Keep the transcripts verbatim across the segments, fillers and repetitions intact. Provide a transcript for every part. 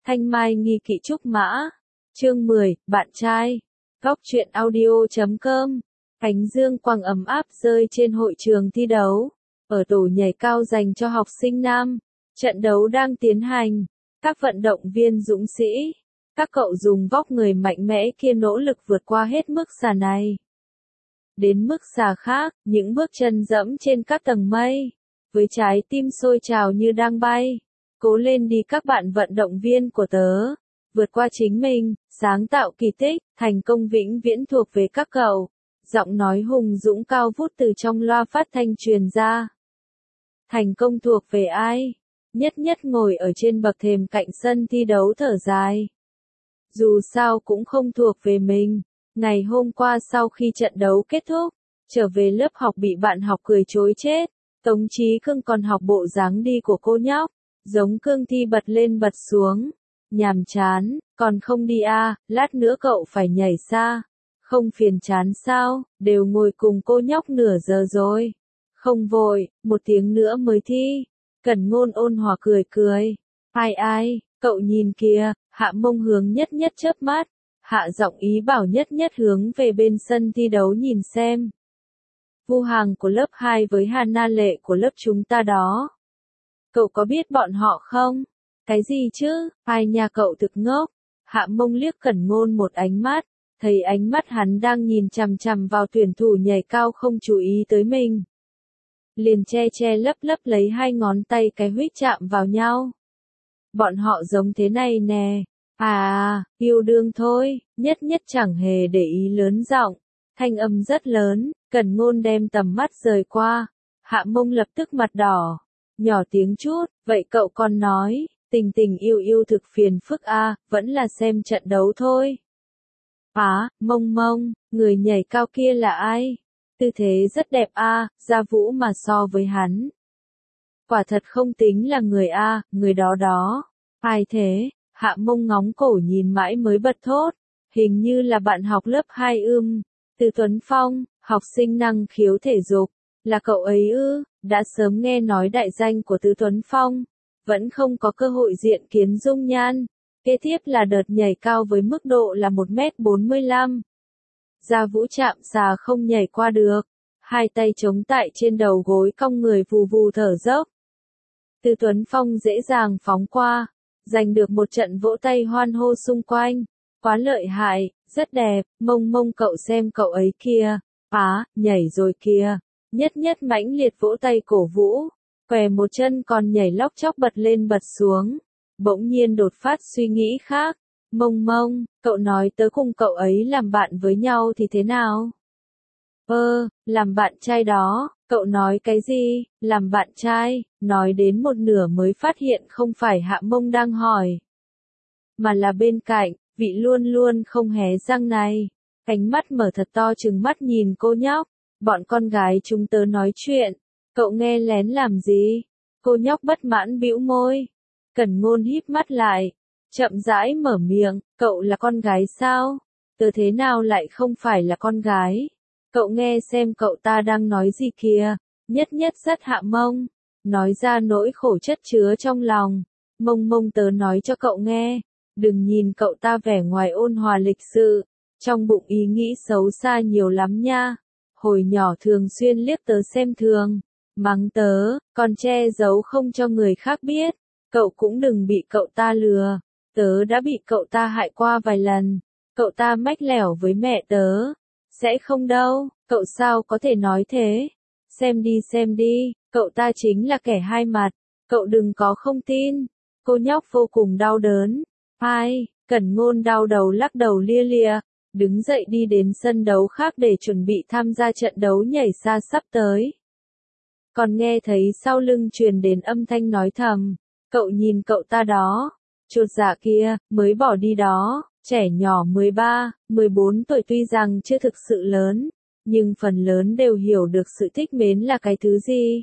Thanh Mai nghi kỵ trúc mã. Chương mười, bạn trai. Góc truyện audio chấm com. Ánh dương quang ấm áp rơi trên hội trường thi đấu. Ở tổ nhảy cao dành cho học sinh nam. Trận đấu đang tiến hành. Các vận động viên dũng sĩ. Các cậu dùng vóc người mạnh mẽ kia nỗ lực vượt qua hết mức xà này. Đến mức xà khác, những bước chân dẫm trên các tầng mây. Với trái tim sôi trào như đang bay. Cố lên đi các bạn vận động viên của tớ. Vượt qua chính mình, sáng tạo kỳ tích, thành công vĩnh viễn thuộc về các cậu. Giọng nói hùng dũng cao vút từ trong loa phát thanh truyền ra. Thành công thuộc về ai? Nhất Nhất ngồi ở trên bậc thềm cạnh sân thi đấu thở dài. Dù sao cũng không thuộc về mình. Ngày hôm qua sau khi trận đấu kết thúc, trở về lớp học bị bạn học cười chối chết. Tống Chí Cương còn học bộ dáng đi của cô nhóc. Giống cương thi bật lên bật xuống. Nhàm chán, còn không đi à, lát nữa cậu phải nhảy xa. Không phiền chán sao, đều ngồi cùng cô nhóc nửa giờ rồi. Không vội, một tiếng nữa mới thi. Cẩn Ngôn ôn hòa cười cười. Ai ai, cậu nhìn kìa, Hạ Mông hướng Nhất Nhất chớp mắt. Hạ giọng ý bảo Nhất Nhất hướng về bên sân thi đấu nhìn xem. Vu Hàng của lớp hai với Hana Lệ của lớp chúng ta đó. Cậu có biết bọn họ không? Cái gì chứ, ai nhà cậu thực ngốc. Hạ Mông liếc Cẩn Ngôn một ánh mắt, thấy ánh mắt hắn đang nhìn chằm chằm vào tuyển thủ nhảy cao không chú ý tới mình. Liền che che lấp lấp lấy hai ngón tay cái huýt chạm vào nhau. Bọn họ giống thế này nè. À, yêu đương thôi, Nhất Nhất chẳng hề để ý lớn giọng. Thanh âm rất lớn, Cẩn Ngôn đem tầm mắt rời qua. Hạ Mông lập tức mặt đỏ. Nhỏ tiếng chút, vậy cậu còn nói, tình tình yêu yêu thực phiền phức a, à, vẫn là xem trận đấu thôi. Á, Mông Mông, người nhảy cao kia là ai? Tư thế rất đẹp a, à, Gia Vũ mà so với hắn. Quả thật không tính là người a, à, người đó đó. Ai thế? Hạ Mông ngóng cổ nhìn mãi mới bật thốt. Hình như là bạn học lớp hai ưm. Từ Tuấn Phong, học sinh năng khiếu thể dục. Là cậu ấy ư? Đã sớm nghe nói đại danh của Từ Tuấn Phong. Vẫn không có cơ hội diện kiến dung nhan. Kế tiếp là đợt nhảy cao với mức độ là một mét bốn mươi lăm. Gia Vũ chạm xà không nhảy qua được. Hai tay chống tại trên đầu gối cong người vù vù thở dốc. Từ Tuấn Phong dễ dàng phóng qua. Giành được một trận vỗ tay hoan hô xung quanh. Quá lợi hại, rất đẹp, Mông Mông cậu xem cậu ấy kia. Á, nhảy rồi kìa. Nhất Nhất mãnh liệt vỗ tay cổ vũ. Què một chân còn nhảy lóc chóc bật lên bật xuống. Bỗng nhiên đột phát suy nghĩ khác. Mông Mông, cậu nói tớ cùng cậu ấy làm bạn với nhau thì thế nào? Ơ, làm bạn trai đó, cậu nói cái gì? Làm bạn trai, nói đến một nửa mới phát hiện không phải Hạ Mông đang hỏi. Mà là bên cạnh, vị luôn luôn không hé răng này. Cánh mắt mở thật to trừng mắt nhìn cô nhóc. Bọn con gái chúng tớ nói chuyện. Cậu nghe lén làm gì? Cô nhóc bất mãn bĩu môi. Cẩn Ngôn híp mắt lại. Chậm rãi mở miệng. Cậu là con gái sao? Tớ thế nào lại không phải là con gái? Cậu nghe xem cậu ta đang nói gì kìa. Nhất Nhất rất Hạ Mông. Nói ra nỗi khổ chất chứa trong lòng. Mông Mông tớ nói cho cậu nghe. Đừng nhìn cậu ta vẻ ngoài ôn hòa lịch sự. Trong bụng ý nghĩ xấu xa nhiều lắm nha. Hồi nhỏ thường xuyên liếc tớ xem thường. Mắng tớ, còn che giấu không cho người khác biết. Cậu cũng đừng bị cậu ta lừa. Tớ đã bị cậu ta hại qua vài lần. Cậu ta mách lẻo với mẹ tớ. Sẽ không đâu, cậu sao có thể nói thế? Xem đi xem đi, cậu ta chính là kẻ hai mặt. Cậu đừng có không tin. Cô nhóc vô cùng đau đớn. Ai, Cẩn Ngôn đau đầu lắc đầu lia lịa. Đứng dậy đi đến sân đấu khác để chuẩn bị tham gia trận đấu nhảy xa sắp tới. Còn nghe thấy sau lưng truyền đến âm thanh nói thầm. Cậu nhìn cậu ta đó. Chột dạ kia, mới bỏ đi đó. Trẻ nhỏ mười ba, mười bốn tuổi tuy rằng chưa thực sự lớn. Nhưng phần lớn đều hiểu được sự thích mến là cái thứ gì.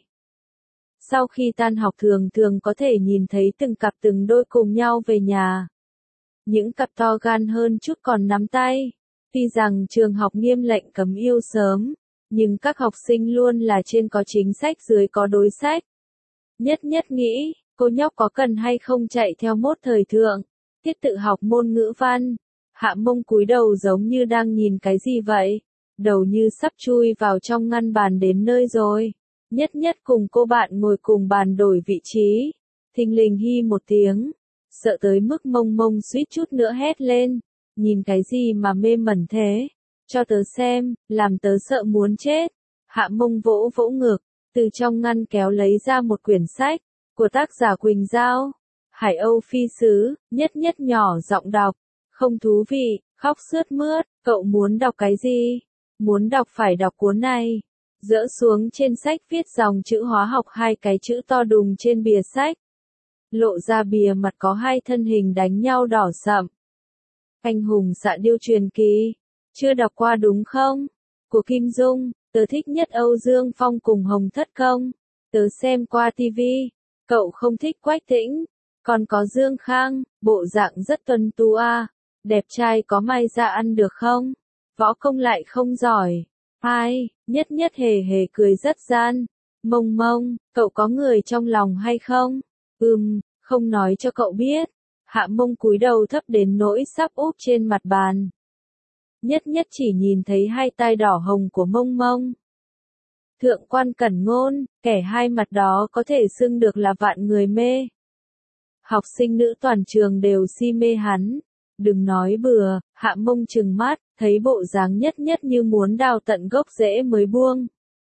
Sau khi tan học thường thường có thể nhìn thấy từng cặp từng đôi cùng nhau về nhà. Những cặp to gan hơn chút còn nắm tay. Tuy rằng trường học nghiêm lệnh cấm yêu sớm, nhưng các học sinh luôn là trên có chính sách dưới có đối sách. Nhất Nhất nghĩ, cô nhóc có cần hay không chạy theo mốt thời thượng, Tiết tự học môn ngữ văn. Hạ Mông cúi đầu giống như đang nhìn cái gì vậy? Đầu như sắp chui vào trong ngăn bàn đến nơi rồi. Nhất Nhất cùng cô bạn ngồi cùng bàn đổi vị trí. Thình lình hi một tiếng. Sợ tới mức Mông Mông suýt chút nữa hét lên. Nhìn cái gì mà mê mẩn thế? Cho tớ xem, làm tớ sợ muốn chết. Hạ Mông vỗ vỗ ngực, từ trong ngăn kéo lấy ra một quyển sách, của tác giả Quỳnh Giao. Hải Âu Phi Sứ. Nhất Nhất nhỏ giọng đọc. Không thú vị, khóc sướt mướt, cậu muốn đọc cái gì? Muốn đọc phải đọc cuốn này. Dỡ xuống trên sách viết dòng chữ hóa học hai cái chữ to đùng trên bìa sách. Lộ ra bìa mặt có hai thân hình đánh nhau đỏ sậm. Anh hùng xạ điêu truyền kỳ. Chưa đọc qua đúng không? Của Kim Dung, tớ thích nhất Âu Dương Phong cùng Hồng Thất Công. Tớ xem qua tivi. Cậu không thích Quách Tĩnh. Còn có Dương Khang, bộ dạng rất tuấn tú a. Đẹp trai có may ra ăn được không? Võ công lại không giỏi. Ai, Nhất Nhất hề hề cười rất gian. Mông Mông, cậu có người trong lòng hay không? Ừm, không nói cho cậu biết. Hạ Mông cúi đầu thấp đến nỗi sắp úp trên mặt bàn. Nhất Nhất chỉ nhìn thấy hai tai đỏ hồng của Mông Mông. Thượng quan Cẩn Ngôn, kẻ hai mặt đó có thể xưng được là vạn người mê. Học sinh nữ toàn trường đều si mê hắn. Đừng nói bừa, Hạ Mông trừng mắt, thấy bộ dáng Nhất Nhất như muốn đào tận gốc rễ mới buông.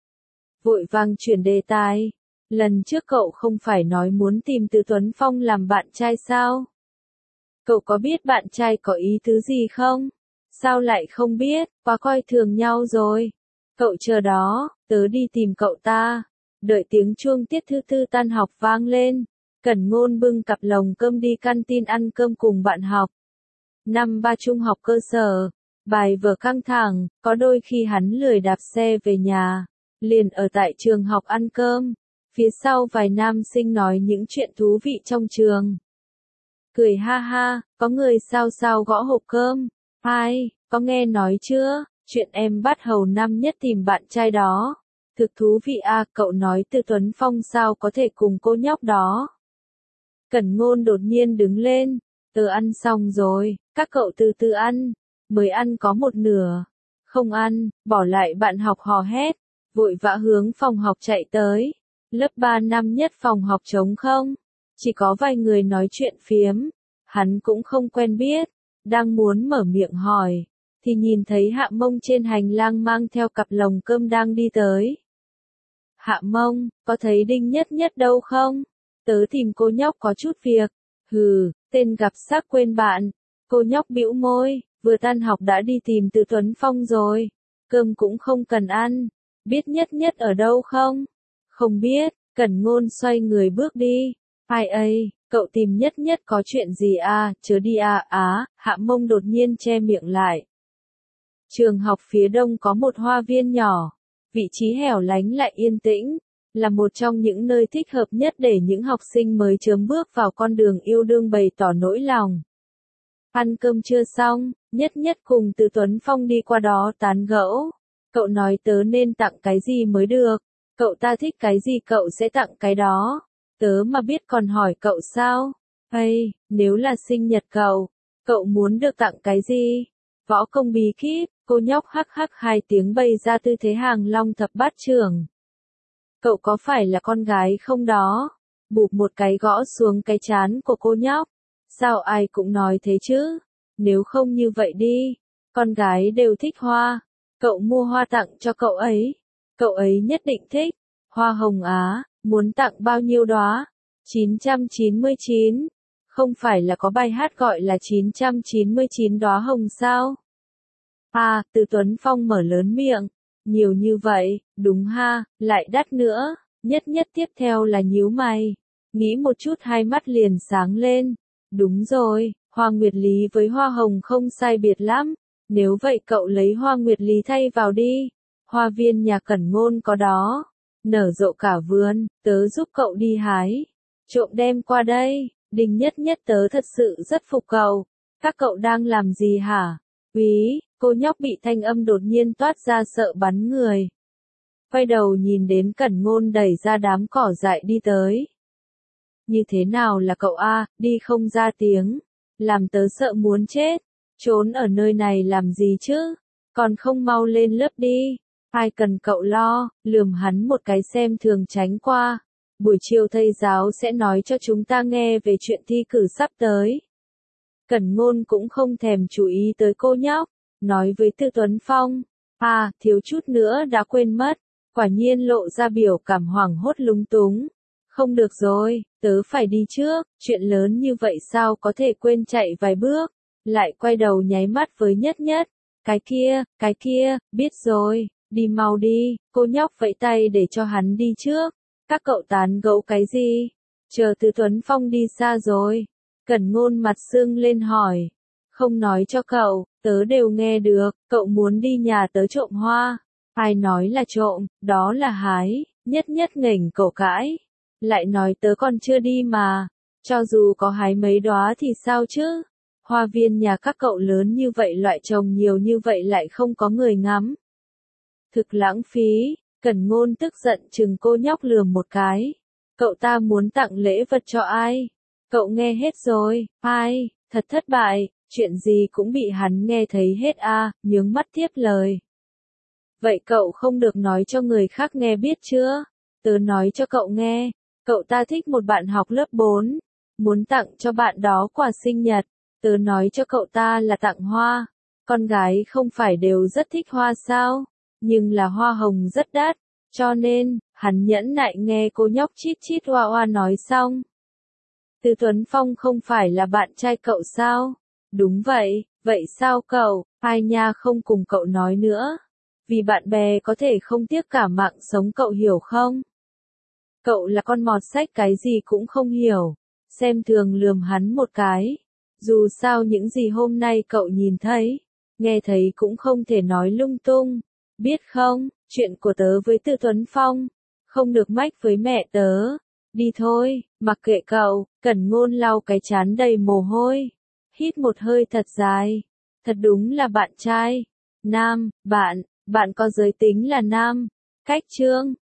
Vội vàng chuyển đề tài. Lần trước cậu không phải nói muốn tìm Từ Tuấn Phong làm bạn trai sao? Cậu có biết bạn trai có ý tứ gì không? Sao lại không biết, quá coi thường nhau rồi. Cậu chờ đó, tớ đi tìm cậu ta. Đợi tiếng chuông tiết thứ tư tan học vang lên. Cẩn Ngôn bưng cặp lồng cơm đi canteen ăn cơm cùng bạn học. Năm ba trung học cơ sở, bài vở căng thẳng, có đôi khi hắn lười đạp xe về nhà, liền ở tại trường học ăn cơm. Phía sau vài nam sinh nói những chuyện thú vị trong trường. Cười ha ha, có người sao sao gõ hộp cơm. Ai, có nghe nói chưa, chuyện em bắt hầu năm nhất tìm bạn trai đó. Thực thú vị à, cậu nói Từ Tuấn Phong sao có thể cùng cô nhóc đó. Cẩn Ngôn đột nhiên đứng lên. Tớ ăn xong rồi, các cậu từ từ ăn. Mới ăn có một nửa. Không ăn, bỏ lại bạn học hò hét. Vội vã hướng phòng học chạy tới. Lớp ba năm nhất phòng học trống không. Chỉ có vài người nói chuyện phiếm. Hắn cũng không quen biết. Đang muốn mở miệng hỏi. Thì nhìn thấy Hạ Mông trên hành lang mang theo cặp lồng cơm đang đi tới. Hạ Mông, có thấy Đinh Nhất Nhất đâu không? Tớ tìm cô nhóc có chút việc. Hừ, tên gặp xác quên bạn. Cô nhóc bĩu môi, vừa tan học đã đi tìm Từ Tuấn Phong rồi. Cơm cũng không cần ăn. Biết Nhất Nhất ở đâu không? Không biết, Cẩn Ngôn xoay người bước đi. Ai ây, cậu tìm Nhất Nhất có chuyện gì à, chớ đi à, á, Hạ Mông đột nhiên che miệng lại. Trường học phía đông có một hoa viên nhỏ. Vị trí hẻo lánh lại yên tĩnh. Là một trong những nơi thích hợp nhất để những học sinh mới chớm bước vào con đường yêu đương bày tỏ nỗi lòng. Ăn cơm chưa xong, Nhất Nhất cùng Từ Tuấn Phong đi qua đó tán gẫu. Cậu nói tớ nên tặng cái gì mới được. Cậu ta thích cái gì cậu sẽ tặng cái đó. Tớ mà biết còn hỏi cậu sao. Ây, nếu là sinh nhật cậu, cậu muốn được tặng cái gì? Võ công bí kíp, cô nhóc hắc hắc hai tiếng bày ra tư thế hàng long thập bát trưởng. Cậu có phải là con gái không đó? Bụp một cái gõ xuống cái trán của cô nhóc. Sao ai cũng nói thế chứ? Nếu không như vậy đi. Con gái đều thích hoa. Cậu mua hoa tặng cho cậu ấy. Cậu ấy nhất định thích. Hoa hồng Á, muốn tặng bao nhiêu đóa? chín trăm chín mươi chín. Không phải là có bài hát gọi là chín trăm chín mươi chín đóa hồng sao? À, Từ Tuấn Phong mở lớn miệng. Nhiều như vậy, đúng ha, lại đắt nữa. Nhất Nhất tiếp theo là nhíu mày. Nghĩ một chút hai mắt liền sáng lên. Đúng rồi, hoa nguyệt lý với hoa hồng không sai biệt lắm. Nếu vậy cậu lấy hoa nguyệt lý thay vào đi. Hoa viên nhà Cẩn Ngôn có đó. Nở rộ cả vườn, tớ giúp cậu đi hái. Trộm đem qua đây. Đinh Nhất Nhất tớ thật sự rất phục cậu. Các cậu đang làm gì hả? Úy, cô nhóc bị thanh âm đột nhiên toát ra sợ bắn người. Quay đầu nhìn đến Cẩn Ngôn đẩy ra đám cỏ dại đi tới. Như thế nào là cậu a, đi không ra tiếng. làm tớ sợ muốn chết. Trốn ở nơi này làm gì chứ? Còn không mau lên lớp đi. Ai cần cậu lo, lườm hắn một cái xem thường tránh qua. Buổi chiều thầy giáo sẽ nói cho chúng ta nghe về chuyện thi cử sắp tới. Cẩn Ngôn cũng không thèm chú ý tới cô nhóc, nói với Tư Tuấn Phong. À, thiếu chút nữa đã quên mất. Quả nhiên lộ ra biểu cảm hoảng hốt lúng túng. Không được rồi, tớ phải đi trước, chuyện lớn như vậy sao có thể quên chạy vài bước. Lại quay đầu nháy mắt với Nhất Nhất. Cái kia, cái kia, biết rồi, đi mau đi, cô nhóc vẫy tay để cho hắn đi trước. Các cậu tán gẫu cái gì? Chờ Từ Tuấn Phong đi xa rồi. Cẩn Ngôn mặt sưng lên hỏi. Không nói cho cậu, tớ đều nghe được, cậu muốn đi nhà tớ trộm hoa. Ai nói là trộm, đó là hái. Nhất Nhất nghềnh cổ cãi. Lại nói tớ còn chưa đi mà. Cho dù có hái mấy đóa thì sao chứ? Hoa viên nhà các cậu lớn như vậy, loại trồng nhiều như vậy lại không có người ngắm. Thực lãng phí. Cẩn Ngôn tức giận chừng cô nhóc lườm một cái. Cậu ta muốn tặng lễ vật cho ai? Cậu nghe hết rồi. Ai? Thật thất bại. Chuyện gì cũng bị hắn nghe thấy hết a, à, nhướng mắt tiếp lời. Vậy cậu không được nói cho người khác nghe biết chưa? Tớ nói cho cậu nghe. Cậu ta thích một bạn học lớp bốn. Muốn tặng cho bạn đó quà sinh nhật. Tớ nói cho cậu ta là tặng hoa. Con gái không phải đều rất thích hoa sao? Nhưng là hoa hồng rất đắt. Cho nên, hắn nhẫn nại nghe cô nhóc chít chít oa oa nói xong. Từ Tuấn Phong không phải là bạn trai cậu sao? Đúng vậy, vậy sao cậu? Ai nha không cùng cậu nói nữa. Vì bạn bè có thể không tiếc cả mạng sống cậu hiểu không? Cậu là con mọt sách cái gì cũng không hiểu. Xem thường lườm hắn một cái. Dù sao những gì hôm nay cậu nhìn thấy, nghe thấy cũng không thể nói lung tung. Biết không, chuyện của tớ với Từ Tuấn Phong, không được mách với mẹ tớ. Đi thôi, mặc kệ cậu. Cẩn Ngôn lau cái trán đầy mồ hôi. Hít một hơi thật dài. Thật đúng là bạn trai. Nam, bạn, bạn có giới tính là nam. Cách chương.